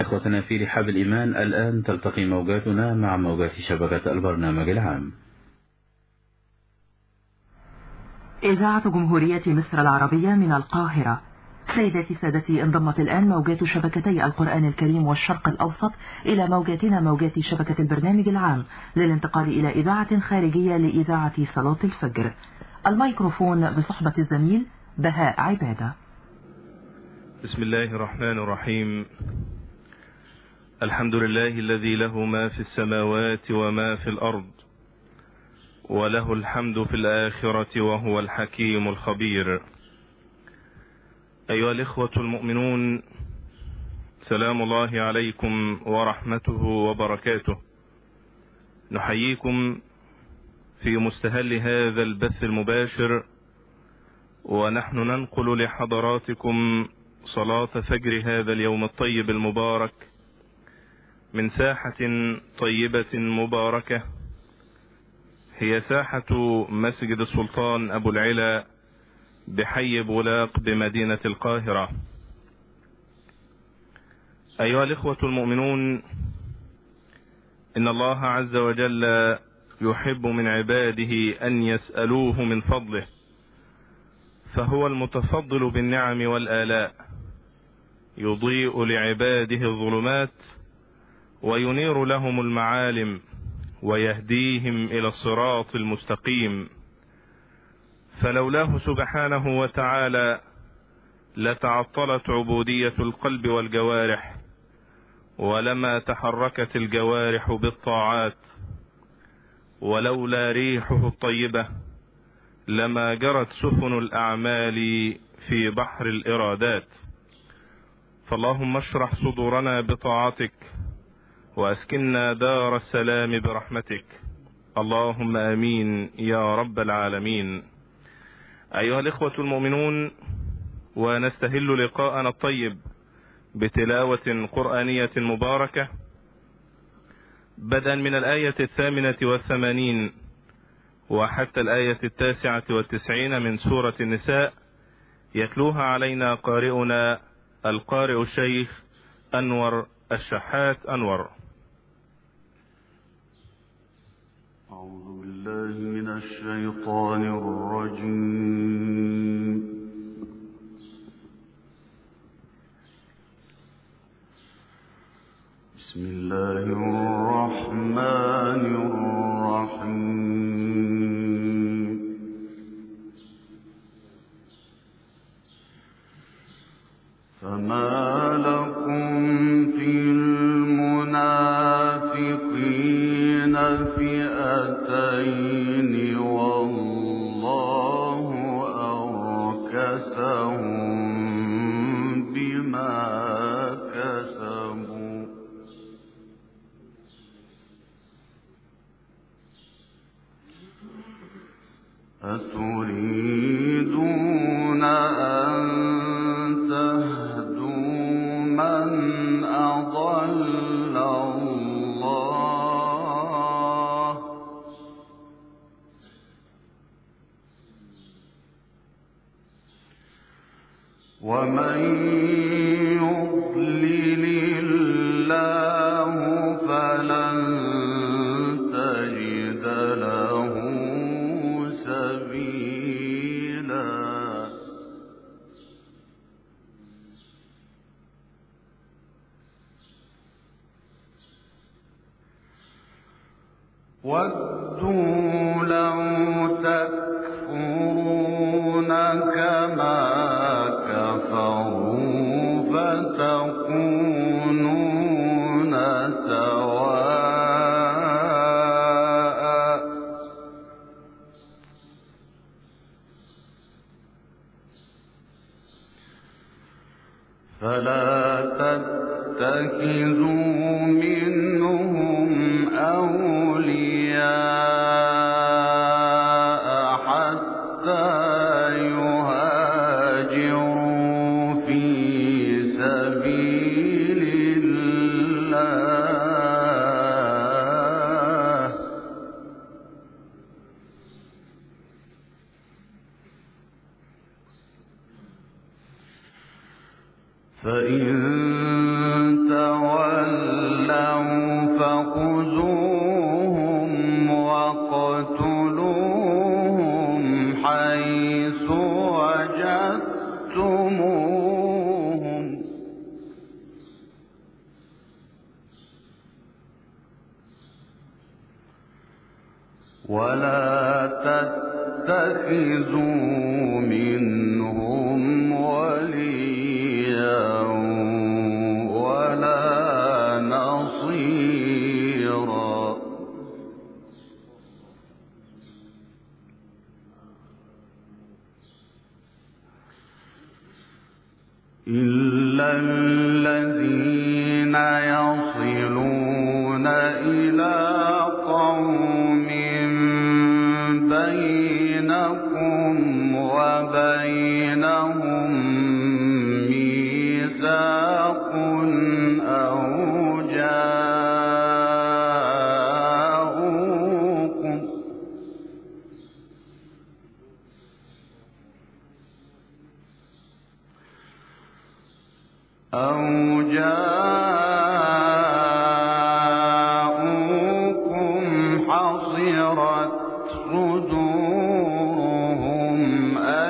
إخوتنا في رحاب الإيمان، الآن تلتقي موجاتنا مع موجات شبكة البرنامج العام. إذاعة جمهورية مصر العربية من القاهرة. سيداتي سادتي، انضمت الآن موجات شبكتي القرآن الكريم والشرق الأوسط إلى موجاتنا موجات شبكة البرنامج العام للانتقال إلى إذاعة خارجية لإذاعة صلاة الفجر. الميكروفون بصحبة الزميل بهاء عبادة. بسم الله الرحمن الرحيم. الحمد لله الذي له ما في السماوات وما في الأرض، وله الحمد في الآخرة وهو الحكيم الخبير. أيها الإخوة المؤمنون، سلام الله عليكم ورحمته وبركاته. نحييكم في مستهل هذا البث المباشر، ونحن ننقل لحضراتكم صلاة فجر هذا اليوم الطيب المبارك من ساحة طيبة مباركة، هي ساحة مسجد السلطان أبو العلا بحي بولاق بمدينة القاهرة. أيها الإخوة المؤمنون، إن الله عز وجل يحب من عباده أن يسألوه من فضله، فهو المتفضل بالنعم والآلاء، يضيء لعباده الظلمات وينير لهم المعالم ويهديهم إلى الصراط المستقيم. فلولاه سبحانه وتعالى لتعطلت عبودية القلب والجوارح، ولما تحركت الجوارح بالطاعات، ولولا ريحه الطيبة لما جرت سفن الأعمال في بحر الإرادات. فاللهم اشرح صدورنا بطاعتك، وأسكننا دار السلام برحمتك، اللهم آمين يا رب العالمين. أيها الإخوة المؤمنون، ونستهل لقاءنا الطيب بتلاوة قرآنية مباركة بدءا من الآية 88 وحتى الآية 99 من سورة النساء، يتلوها علينا قارئنا القارئ الشيخ أنور الشحات. أنور. أعوذ بالله من الشيطان الرجيم. بسم الله الرحمن الرحيم. فما لكم في المنافقين فئتين والله أركسهم بما كسبوا أتريدون أن تهدوا من أضل الله ومن يضلل الله فلن تجد له سبيلا. ودوا لو تكفرون كما كفروا فتكونون سواء فلا تتخذوا منهم أولياء حتى يهاجروا في سبيل الله فإن تولوا ولا تتخذوا منهم وليا ولا نصيرا إلا الذين يصلون إلى قوم بينكم وبينهم ميثاق أو جاءوكم حصرت صدورهم أن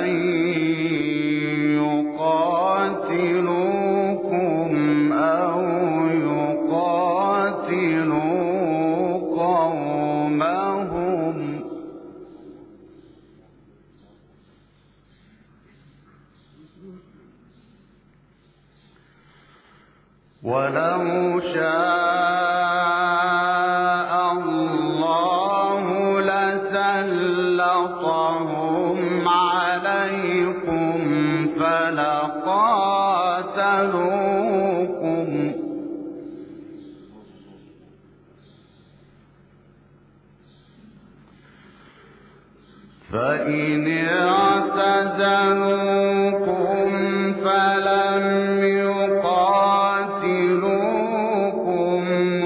يقاتلوكم أو يقاتلوا قومهم ولو شاء الله لسلطهم عليكم فلقاتلوكم فإن اعتزلوكم فلم يقاتلوكم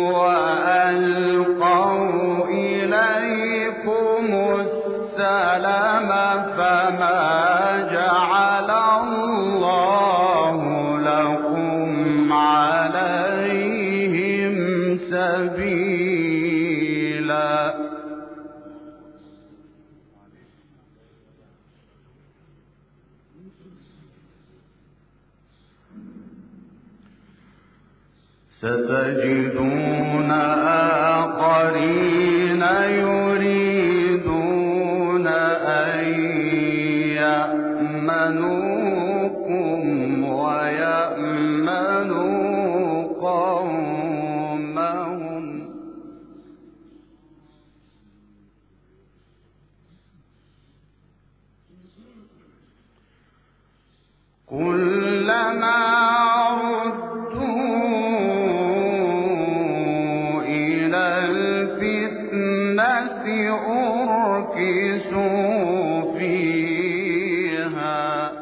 وألقوا إليكم السلم فما جعل الله لكم عليهم سبيلا ستجدون آخرين يريدون أن يأمنوكم ويأمنوا قومهم كلما أركسوا فيها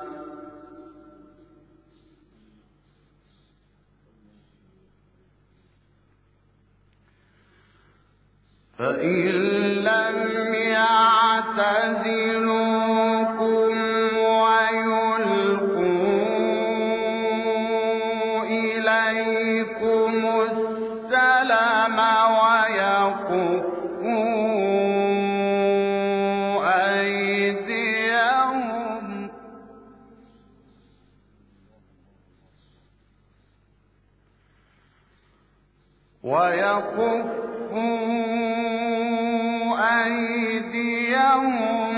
فإن لم يعتزلوكم ويلقوا إليكم السلم ويكفوا أيديهم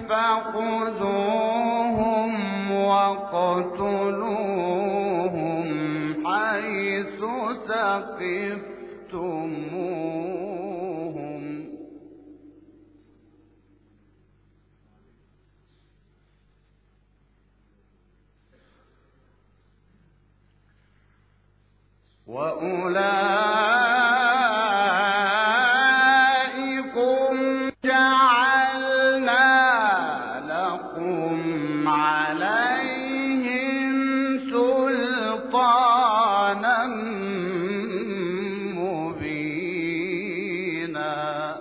فخذوهم واقتلوهم حيث ثقفتموهم وأولئكم جعلنا لكم عليهم سلطانا مبينا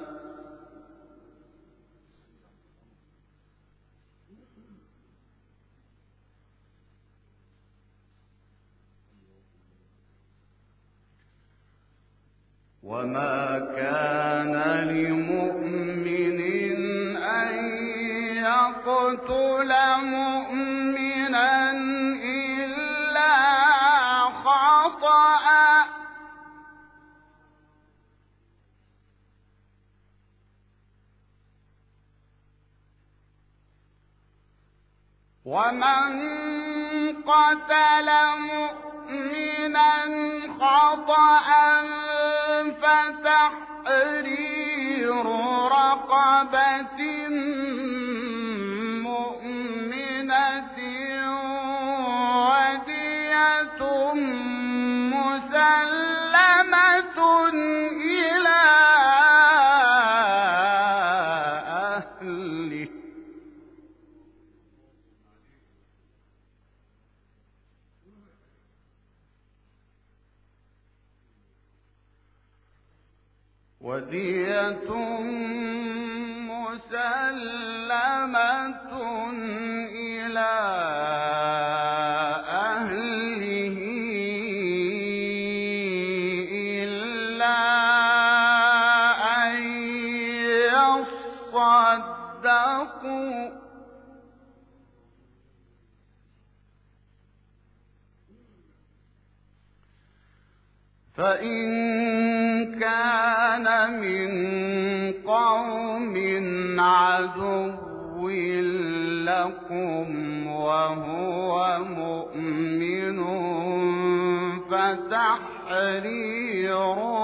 وما كان لمؤمن أن يقتل مؤمنا إلا خطأ ومن قتل مؤمنا خطأ فتحرير رقبة مؤمنة ودية مسلمة إلى أهله إلا أن يصدقوا فإن كان من قوم عدو لكم وهو مؤمن فتحرير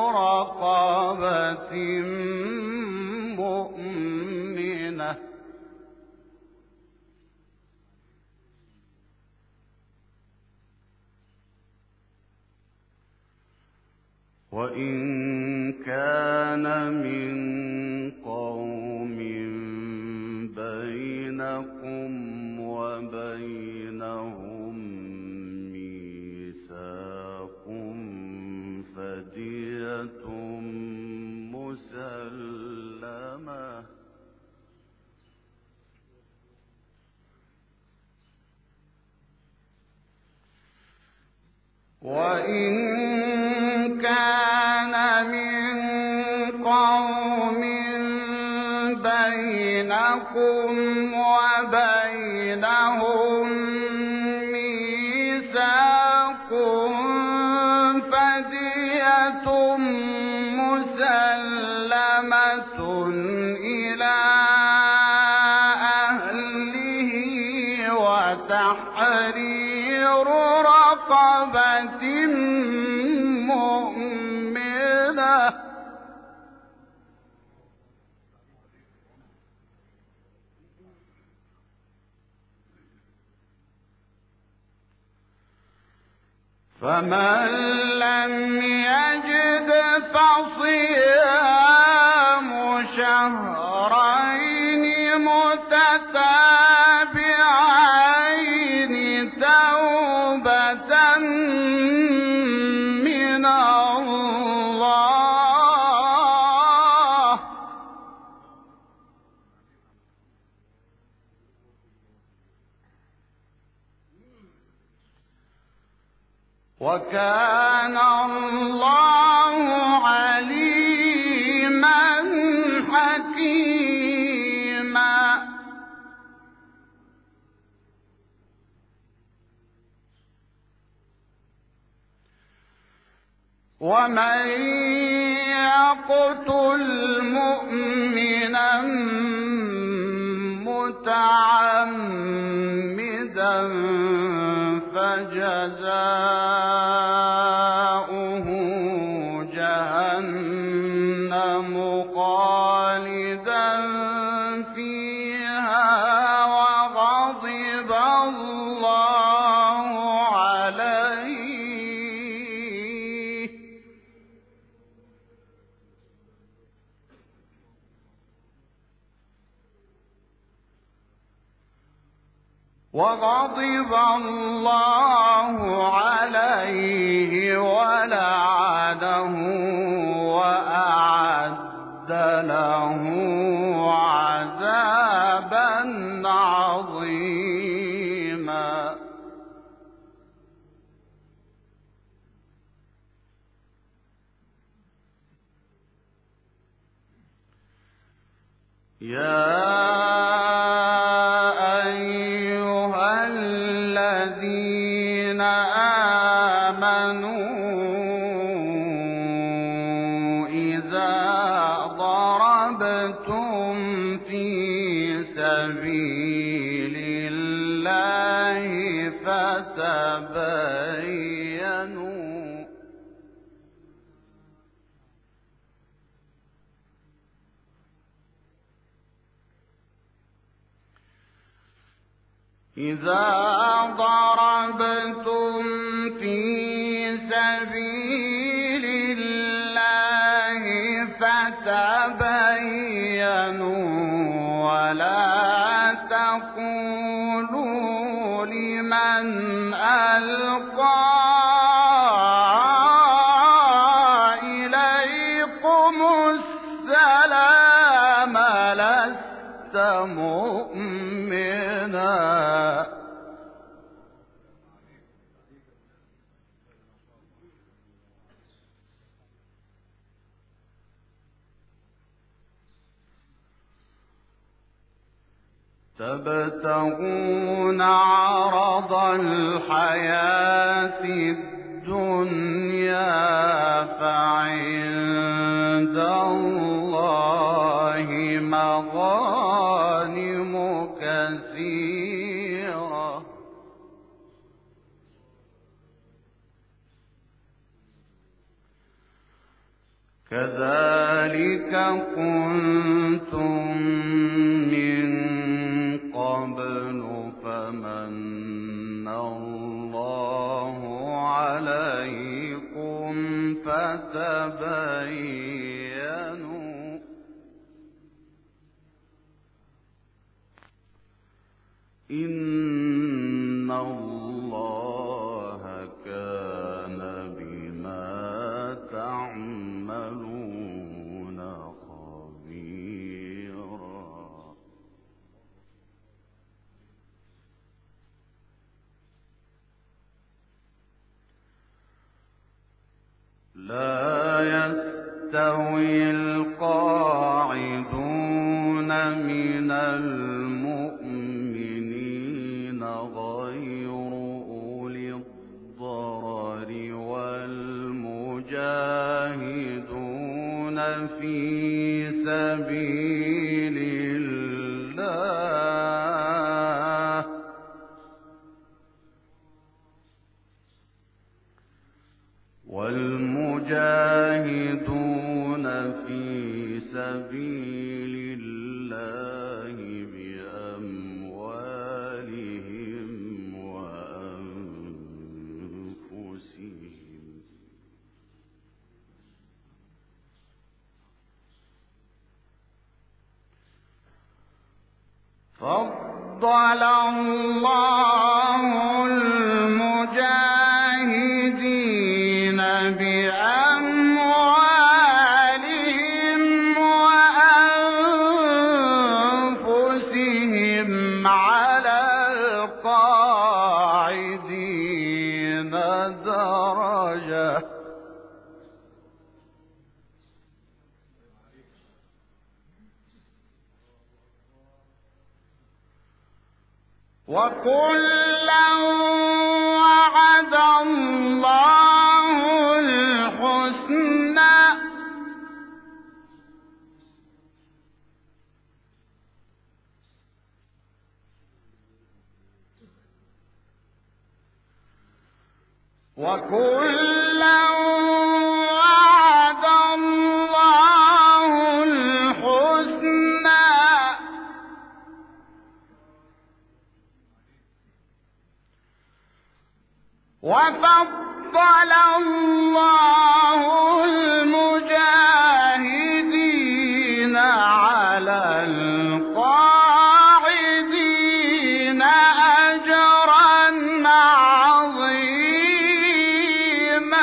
رقبة مؤمنة وإن كان من قوم بينكم وبينهم ميثاق فدية مسلمة وإن كان من قوم بينكم وبينهم ميثاق فدية مسلمة إلى أهله وتحرير رقبة مؤمنة فمن لم يجد فصيام شهرين متتابعين توبة من الله وكان الله عليما حكيما ومن يقتل مؤمنا متعمدا فجزاؤه جهنم خالدا فيها وغضب الله عليه ولعنه وأعد له عذابا عظيما يا أيها الذين آمنوا إذا ضربتم في سبيل الله فتبينوا إذا ضربتم في سبيل الله فتبينوا ولا تقولوا لمن ألقى إليكم السلام لست مؤمنا تبتغون عرض الحياة الدنيا فعند الله مغانم كثيرة كذلك كنتم من قبل فمن الله عليكم فتبينوا إن الله كان بما تعملون خبيرا لا يستوي القاعدون من المؤمنين غير أولي الضرر والمجاهدون في سبيل الله والمجاهدون في سبيل الله بأموالهم وأنفسهم فضل الله المجاهدين بأموالهم وأنفسهم على القاعدين درجة وكلا وعد الله الحسنى وكلا وعد الله الحسنى وفضل الله المجاهدين على القاعدين أجرا عظيما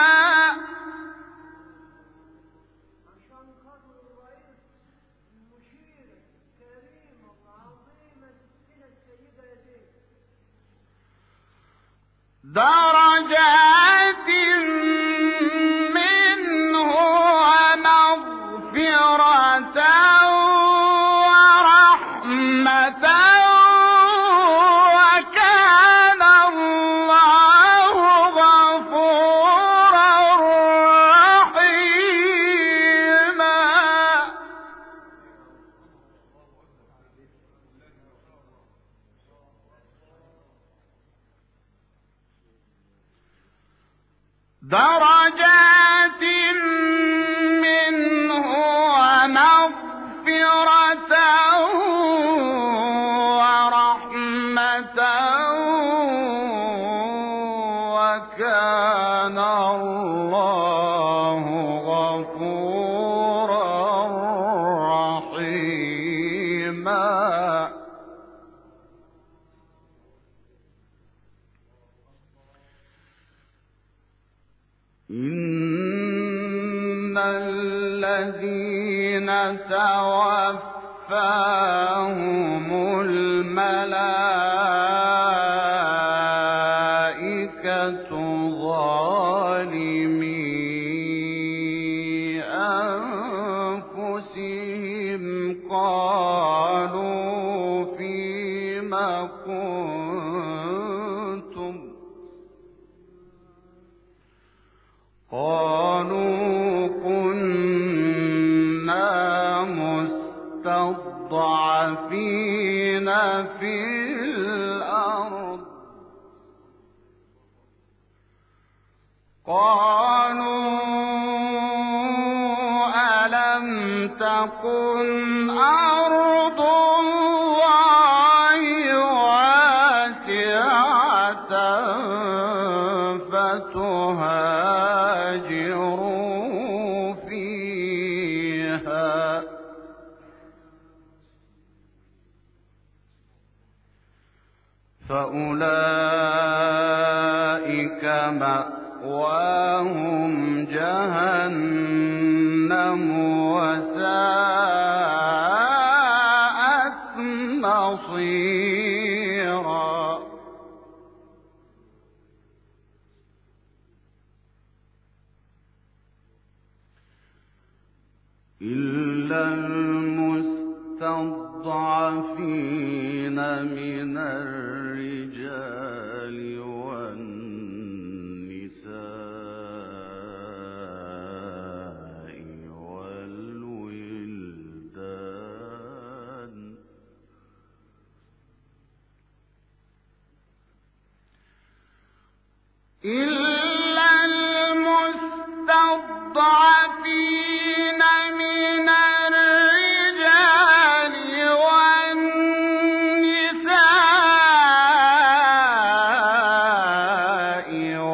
الذين توفاهم الملائكة ظالمي أنفسهم قالوا فيم كنتم قالوا كنا مستضعفين في الأرض قالوا ألم تكن أرض الله واسعة فتهاجروا فيها فأولئك مأواهم جهنم وساءت مصيرا إلا المستضعفين من الرجال والنساء والولدان إلا المستضعفين من الرجال والنساء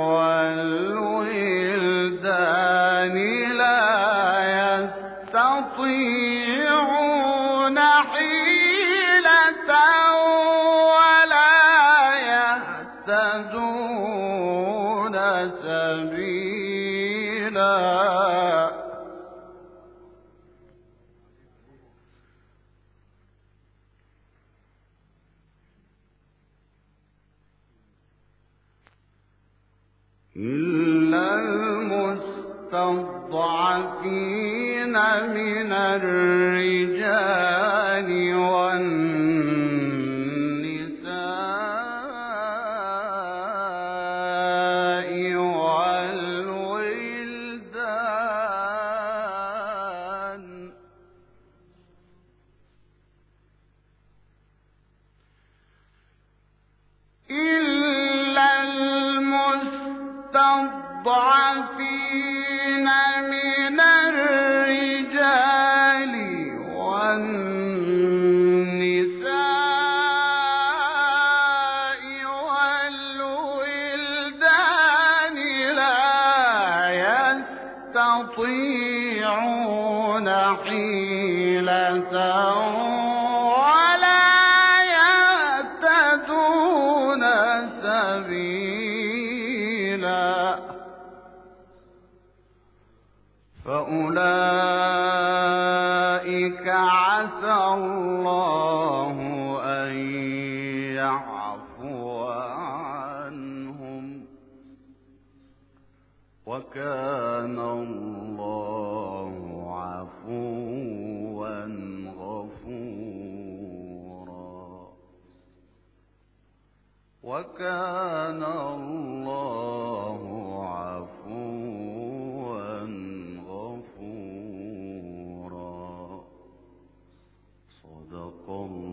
والولدان لا يستطيعون حيلة ولا يهتدون سبيلا إلا المستضعفين من الرجال والنساء والولدان إلا المستضعفين من الرجال والنساء والولدان لا يستطيعون حيلة ولا يهتدون سبيلا فأولئك عسى الله أن يعفو عنهم وكان الله عفوا غفورا وكان الله عفوا غفورا صدق الله